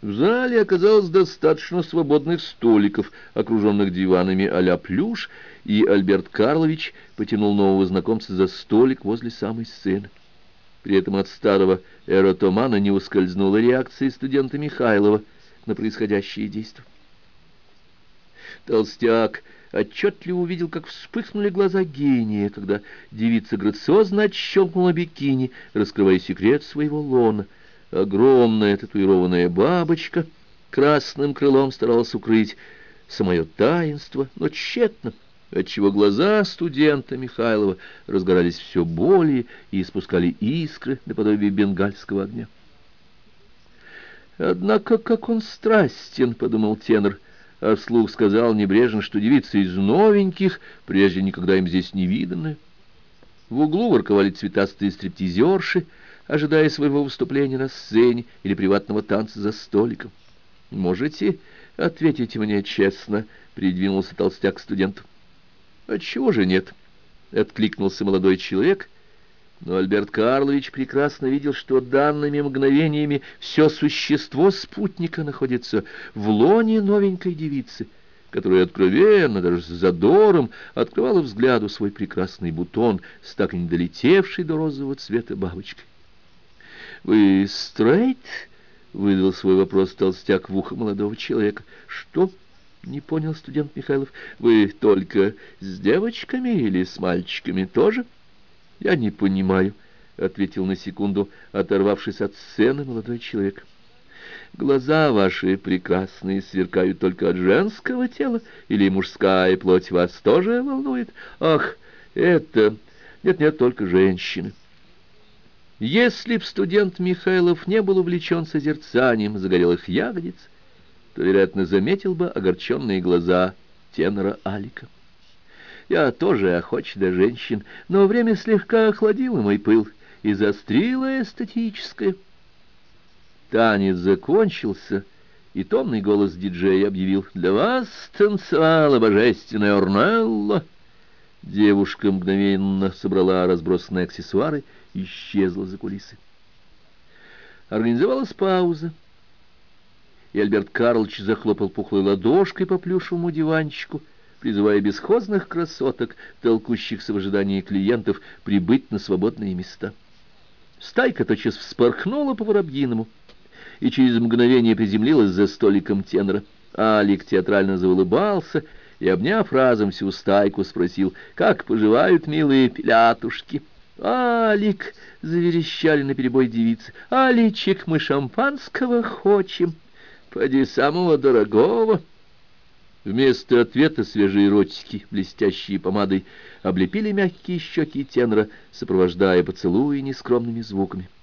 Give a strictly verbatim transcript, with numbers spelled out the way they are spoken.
В зале оказалось достаточно свободных столиков, окруженных диванами а-ля плюш, и Альберт Карлович потянул нового знакомца за столик возле самой сцены. При этом от старого эротомана не ускользнула реакция студента Михайлова на происходящее действие. Толстяк отчетливо увидел, как вспыхнули глаза гения, когда девица грациозно отщелкнула бикини, раскрывая секрет своего лона. Огромная татуированная бабочка красным крылом старалась укрыть самое таинство, но тщетно, отчего глаза студента Михайлова разгорались все более и испускали искры наподобие бенгальского огня. «Однако, как он страстен!» — подумал тенор, а вслух сказал небрежно, что девица из новеньких, прежде никогда им здесь не виданная. В углу ворковали цветастые стриптизерши, ожидая своего выступления на сцене или приватного танца за столиком. «Можете ответить мне честно?» — придвинулся толстяк к студенту. «Отчего же нет?» — откликнулся молодой человек, но Альберт Карлович прекрасно видел, что данными мгновениями все существо спутника находится в лоне новенькой девицы, которая откровенно, даже с задором, открывала взгляду свой прекрасный бутон с так и не долетевшей до розового цвета бабочкой. «Вы стрейт?» — выдал свой вопрос толстяк в ухо молодого человека. «Что?» — не понял студент Михайлов. «Вы только с девочками или с мальчиками тоже?» «Я не понимаю», — ответил на секунду, оторвавшись от сцены, молодой человек. «Глаза ваши прекрасные сверкают только от женского тела, или мужская плоть вас тоже волнует? Ах, это... Нет-нет, только женщины». Если б студент Михайлов не был увлечен созерцанием загорелых ягодиц, то, вероятно, заметил бы огорченные глаза тенора Алика. «Я тоже охоч до женщин, но время слегка охладило мой пыл и заострило эстетическое». Танец закончился, и томный голос диджея объявил: «Для вас танцевала божественная Орнелла». Девушка мгновенно собрала разбросанные аксессуары и исчезла за кулисы. Организовалась пауза, и Альберт Карлович захлопал пухлой ладошкой по плюшевому диванчику, призывая бесхозных красоток, толкущихся в ожидании клиентов, прибыть на свободные места. Стайка тотчас вспорхнула по воробьиному и через мгновение приземлилась за столиком тенора. Алик театрально заулыбался и, обняв разом всю стайку, спросил: «Как поживают милые пилятушки?» «Алик!» — заверещали наперебой девицы. «Аличек, мы шампанского хочем. Поди самого дорогого». Вместо ответа свежие ротики, блестящие помадой, облепили мягкие щеки тенора, сопровождая поцелуи нескромными звуками.